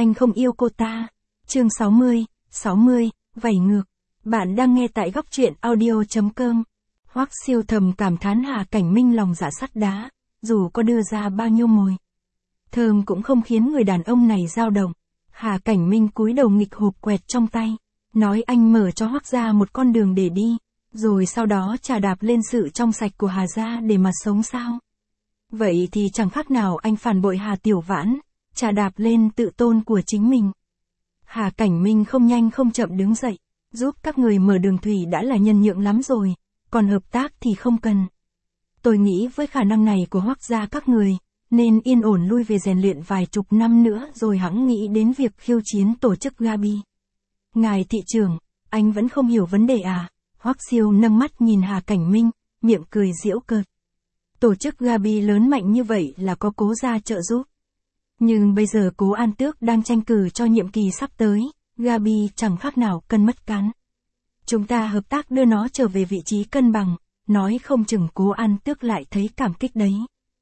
anh không yêu cô ta. Chương 60, vảy ngược. Bạn đang nghe tại góc truyện audio.com. Hoắc Siêu thầm cảm thán Hà Cảnh Minh lòng dạ sắt đá, dù có đưa ra bao nhiêu mồi thơm cũng không khiến người đàn ông này dao động. Hà Cảnh Minh cúi đầu nghịch hộp quẹt trong tay, nói anh mở cho Hoắc gia một con đường để đi, rồi sau đó chà đạp lên sự trong sạch của Hà gia để mà sống sao? Vậy thì chẳng khác nào anh phản bội Hà Tiểu Vãn, chà đạp lên tự tôn của chính mình. Hà Cảnh Minh không nhanh không chậm đứng dậy, giúp các người mở đường thủy đã là nhân nhượng lắm rồi, còn hợp tác thì không cần. Tôi nghĩ với khả năng này của Hoắc gia các người, nên yên ổn lui về rèn luyện vài chục năm nữa rồi hẵng nghĩ đến việc khiêu chiến tổ chức Gabi. Ngài thị trưởng, anh vẫn không hiểu vấn đề à? Hoắc Siêu nâng mắt nhìn Hà Cảnh Minh, miệng cười giễu cợt. Tổ chức Gabi lớn mạnh như vậy là có Cố gia trợ giúp. Nhưng bây giờ Cố An Tước đang tranh cử cho nhiệm kỳ sắp tới, Gabi chẳng khác nào cân mất cán. Chúng ta hợp tác đưa nó trở về vị trí cân bằng, nói không chừng Cố An Tước lại thấy cảm kích đấy.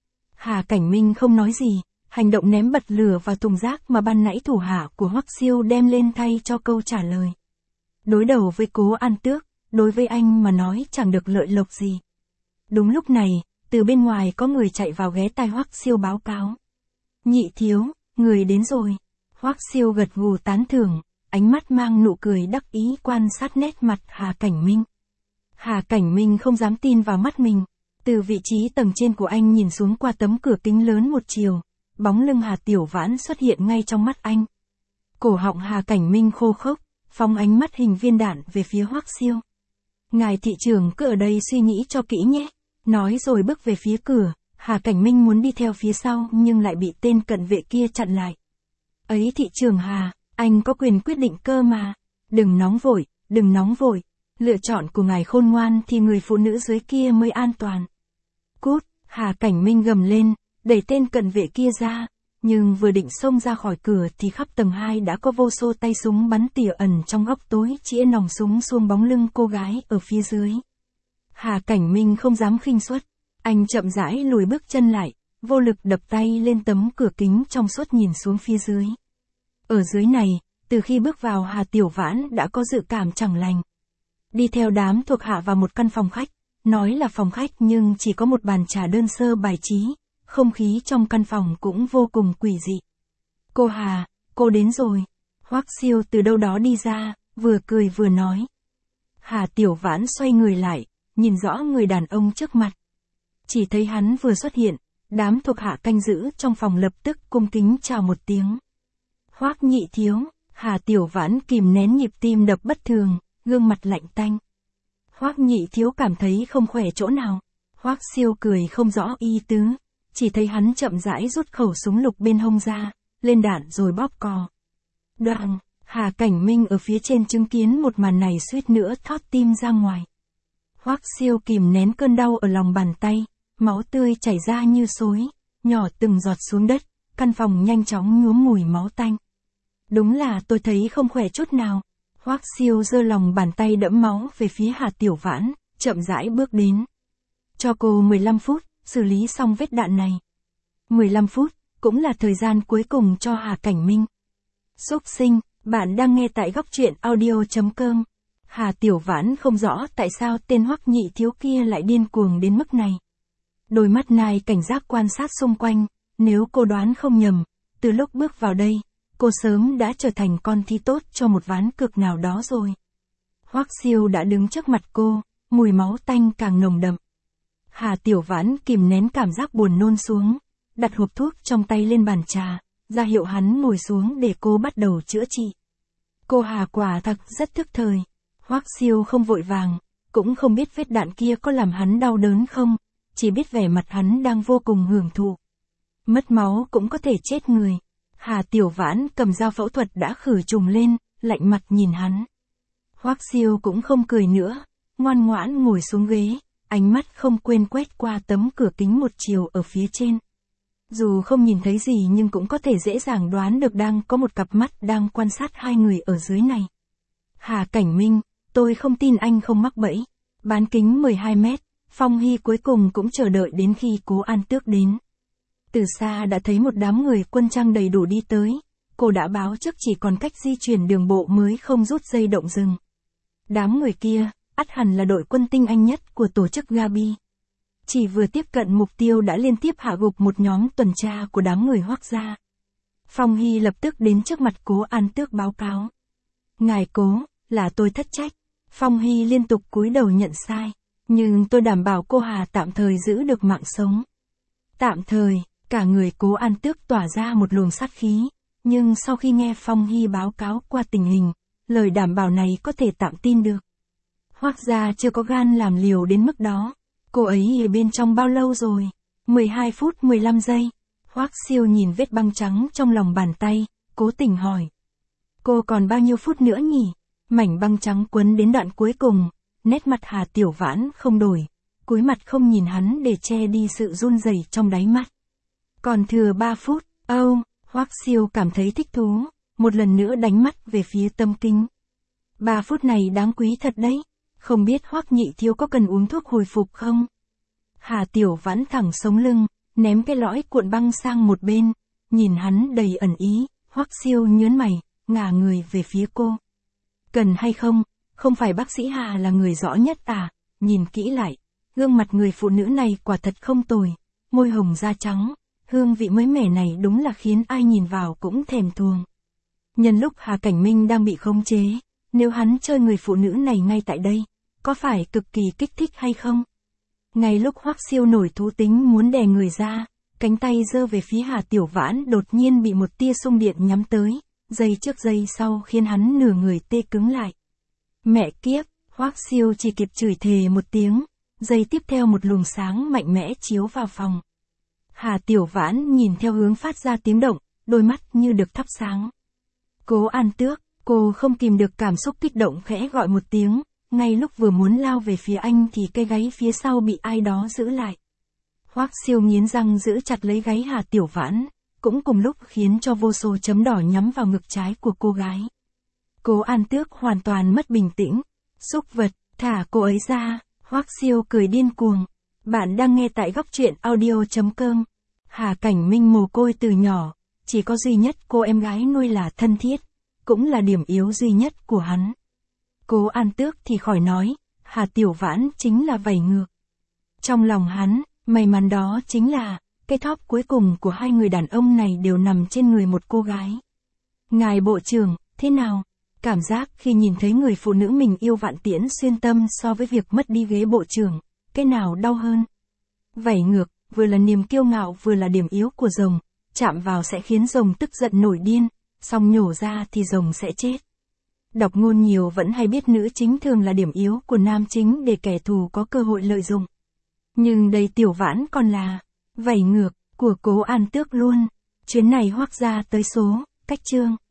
Hà Cảnh Minh không nói gì, hành động ném bật lửa vào thùng rác mà ban nãy thủ hạ của Hoắc Siêu đem lên thay cho câu trả lời. Đối đầu với Cố An Tước, đối với anh mà nói chẳng được lợi lộc gì. Đúng lúc này, từ bên ngoài có người chạy vào ghé tai Hoắc Siêu báo cáo. Nhị thiếu, người đến rồi. Hoắc Siêu gật gù tán thưởng, ánh mắt mang nụ cười đắc ý quan sát nét mặt Hà Cảnh Minh. Hà Cảnh Minh không dám tin vào mắt mình. Từ vị trí tầng trên của anh nhìn xuống qua tấm cửa kính lớn một chiều, bóng lưng Hà Tiểu Vãn xuất hiện ngay trong mắt anh. Cổ họng Hà Cảnh Minh khô khốc, phóng ánh mắt hình viên đạn về phía Hoắc Siêu. Ngài thị trưởng cứ ở đây suy nghĩ cho kỹ nhé. Nói rồi bước về phía cửa, Hà Cảnh Minh muốn đi theo phía sau nhưng lại bị tên cận vệ kia chặn lại. Ấy thị trưởng Hà, anh có quyền quyết định cơ mà. Đừng nóng vội, đừng nóng vội. Lựa chọn của ngài khôn ngoan thì người phụ nữ dưới kia mới an toàn. Cút, Hà Cảnh Minh gầm lên, đẩy tên cận vệ kia ra, nhưng vừa định xông ra khỏi cửa thì khắp tầng 2 đã có vô số tay súng bắn tỉa ẩn trong góc tối chĩa nòng súng xuống bóng lưng cô gái ở phía dưới. Hà Cảnh Minh không dám khinh suất, anh chậm rãi lùi bước chân lại, vô lực đập tay lên tấm cửa kính trong suốt nhìn xuống phía dưới. Ở dưới này, từ khi bước vào Hà Tiểu Vãn đã có dự cảm chẳng lành. Đi theo đám thuộc hạ vào một căn phòng khách, nói là phòng khách nhưng chỉ có một bàn trà đơn sơ bài trí, không khí trong căn phòng cũng vô cùng quỷ dị. Cô Hà, cô đến rồi. Hoắc Siêu từ đâu đó đi ra, vừa cười vừa nói. Hà Tiểu Vãn xoay người lại, nhìn rõ người đàn ông trước mặt. Chỉ thấy hắn vừa xuất hiện, đám thuộc hạ canh giữ trong phòng lập tức cung kính chào một tiếng. Hoắc nhị thiếu, Hà Tiểu Vãn kìm nén nhịp tim đập bất thường, gương mặt lạnh tanh. Hoắc nhị thiếu cảm thấy không khỏe chỗ nào. Hoắc Siêu cười không rõ ý tứ, chỉ thấy hắn chậm rãi rút khẩu súng lục bên hông ra, lên đạn rồi bóp cò. Đoàng, Hà Cảnh Minh ở phía trên chứng kiến một màn này suýt nữa thót tim ra ngoài. Hoắc Siêu kìm nén cơn đau ở lòng bàn tay, máu tươi chảy ra như xối, nhỏ từng giọt xuống đất, căn phòng nhanh chóng nhuốm mùi máu tanh. Đúng là tôi thấy không khỏe chút nào. Hoắc Siêu giơ lòng bàn tay đẫm máu về phía Hà Tiểu Vãn, chậm rãi bước đến. Cho cô 15 phút, xử lý xong vết đạn này. 15 phút, cũng là thời gian cuối cùng cho Hà Cảnh Minh. Xúc sinh, bạn đang nghe tại góc truyện audio.com. Hà Tiểu Vãn không rõ tại sao tên Hoắc nhị thiếu kia lại điên cuồng đến mức này. Đôi mắt nai cảnh giác quan sát xung quanh, nếu cô đoán không nhầm, từ lúc bước vào đây, cô sớm đã trở thành con thi tốt cho một ván cược nào đó rồi. Hoắc Siêu đã đứng trước mặt cô, mùi máu tanh càng nồng đậm. Hà Tiểu Vãn kìm nén cảm giác buồn nôn xuống, đặt hộp thuốc trong tay lên bàn trà, ra hiệu hắn ngồi xuống để cô bắt đầu chữa trị. Cô Hà quả thật rất thức thời. Hoắc Siêu không vội vàng, cũng không biết vết đạn kia có làm hắn đau đớn không, chỉ biết vẻ mặt hắn đang vô cùng hưởng thụ. Mất máu cũng có thể chết người. Hà Tiểu Vãn cầm dao phẫu thuật đã khử trùng lên, lạnh mặt nhìn hắn. Hoắc Siêu cũng không cười nữa, ngoan ngoãn ngồi xuống ghế, ánh mắt không quên quét qua tấm cửa kính một chiều ở phía trên. Dù không nhìn thấy gì nhưng cũng có thể dễ dàng đoán được đang có một cặp mắt đang quan sát hai người ở dưới này. Hà Cảnh Minh, tôi không tin anh không mắc bẫy. Bán kính 12 mét, Phong Hy cuối cùng cũng chờ đợi đến khi Cố An Tước đến. Từ xa đã thấy một đám người quân trang đầy đủ đi tới, cô đã báo trước chỉ còn cách di chuyển đường bộ mới không rút dây động rừng. Đám người kia, ắt hẳn là đội quân tinh anh nhất của tổ chức Gabi. Chỉ vừa tiếp cận mục tiêu đã liên tiếp hạ gục một nhóm tuần tra của đám người Hoắc gia. Phong Hy lập tức đến trước mặt Cố An Tước báo cáo. Ngài Cố, là tôi thất trách. Phong Hy liên tục cúi đầu nhận sai. Nhưng tôi đảm bảo cô Hà tạm thời giữ được mạng sống. Tạm thời, cả người Cố An Tước tỏa ra một luồng sát khí. Nhưng sau khi nghe Phong Hy báo cáo qua tình hình, lời đảm bảo này có thể tạm tin được. Hoắc gia chưa có gan làm liều đến mức đó. Cô ấy ở bên trong bao lâu rồi? 12 phút 15 giây. Hoắc Siêu nhìn vết băng trắng trong lòng bàn tay, cố tình hỏi. Cô còn bao nhiêu phút nữa nhỉ? Mảnh băng trắng quấn đến đoạn cuối cùng, nét mặt Hà Tiểu Vãn không đổi, cúi mặt không nhìn hắn để che đi sự run rẩy trong đáy mắt. Còn thừa 3 phút, Hoắc Siêu cảm thấy thích thú, một lần nữa đánh mắt về phía Tâm Kinh. 3 phút này đáng quý thật đấy, không biết Hoắc nhị thiếu có cần uống thuốc hồi phục không? Hà Tiểu Vãn thẳng sống lưng, ném cái lõi cuộn băng sang một bên, nhìn hắn đầy ẩn ý, Hoắc Siêu nhớn mày, ngả người về phía cô. Cần hay không, không phải bác sĩ Hà là người rõ nhất à, nhìn kỹ lại, gương mặt người phụ nữ này quả thật không tồi, môi hồng da trắng, hương vị mới mẻ này đúng là khiến ai nhìn vào cũng thèm thuồng. Nhân lúc Hà Cảnh Minh đang bị khống chế, nếu hắn chơi người phụ nữ này ngay tại đây, có phải cực kỳ kích thích hay không? Ngay lúc Hoắc Siêu nổi thú tính muốn đè người ra, cánh tay giơ về phía Hà Tiểu Vãn đột nhiên bị một tia xung điện nhắm tới, giây trước giây sau khiến hắn nửa người tê cứng lại. Mẹ kiếp, Hoắc Siêu chỉ kịp chửi thề một tiếng, giây tiếp theo một luồng sáng mạnh mẽ chiếu vào phòng. Hà Tiểu Vãn nhìn theo hướng phát ra tiếng động, đôi mắt như được thắp sáng. Cố An Tước, cô không kìm được cảm xúc kích động khẽ gọi một tiếng, ngay lúc vừa muốn lao về phía anh thì cái gáy phía sau bị ai đó giữ lại. Hoắc Siêu nghiến răng giữ chặt lấy gáy Hà Tiểu Vãn, cũng cùng lúc khiến cho vô số chấm đỏ nhắm vào ngực trái của cô gái. Cố An Tước hoàn toàn mất bình tĩnh. Xúc vật, thả cô ấy ra. Hoắc Siêu cười điên cuồng. Bạn đang nghe tại góc truyện audio.com. Hà Cảnh Minh mồ côi từ nhỏ, chỉ có duy nhất cô em gái nuôi là thân thiết, cũng là điểm yếu duy nhất của hắn. Cố An Tước thì khỏi nói, Hà Tiểu Vãn chính là vảy ngược. Trong lòng hắn, may mắn đó chính là, cái thóp cuối cùng của hai người đàn ông này đều nằm trên người một cô gái. Ngài Bộ trưởng, thế nào? Cảm giác khi nhìn thấy người phụ nữ mình yêu vạn tiễn xuyên tâm so với việc mất đi ghế bộ trưởng, cái nào đau hơn? Vảy ngược, vừa là niềm kiêu ngạo vừa là điểm yếu của rồng, chạm vào sẽ khiến rồng tức giận nổi điên, xong nhổ ra thì rồng sẽ chết. Đọc ngôn nhiều vẫn hay biết nữ chính thường là điểm yếu của nam chính để kẻ thù có cơ hội lợi dụng. Nhưng đây Tiểu Vãn còn là vảy ngược của Cố An Tước luôn. Chuyến này Hoắc gia tới số, cách chương.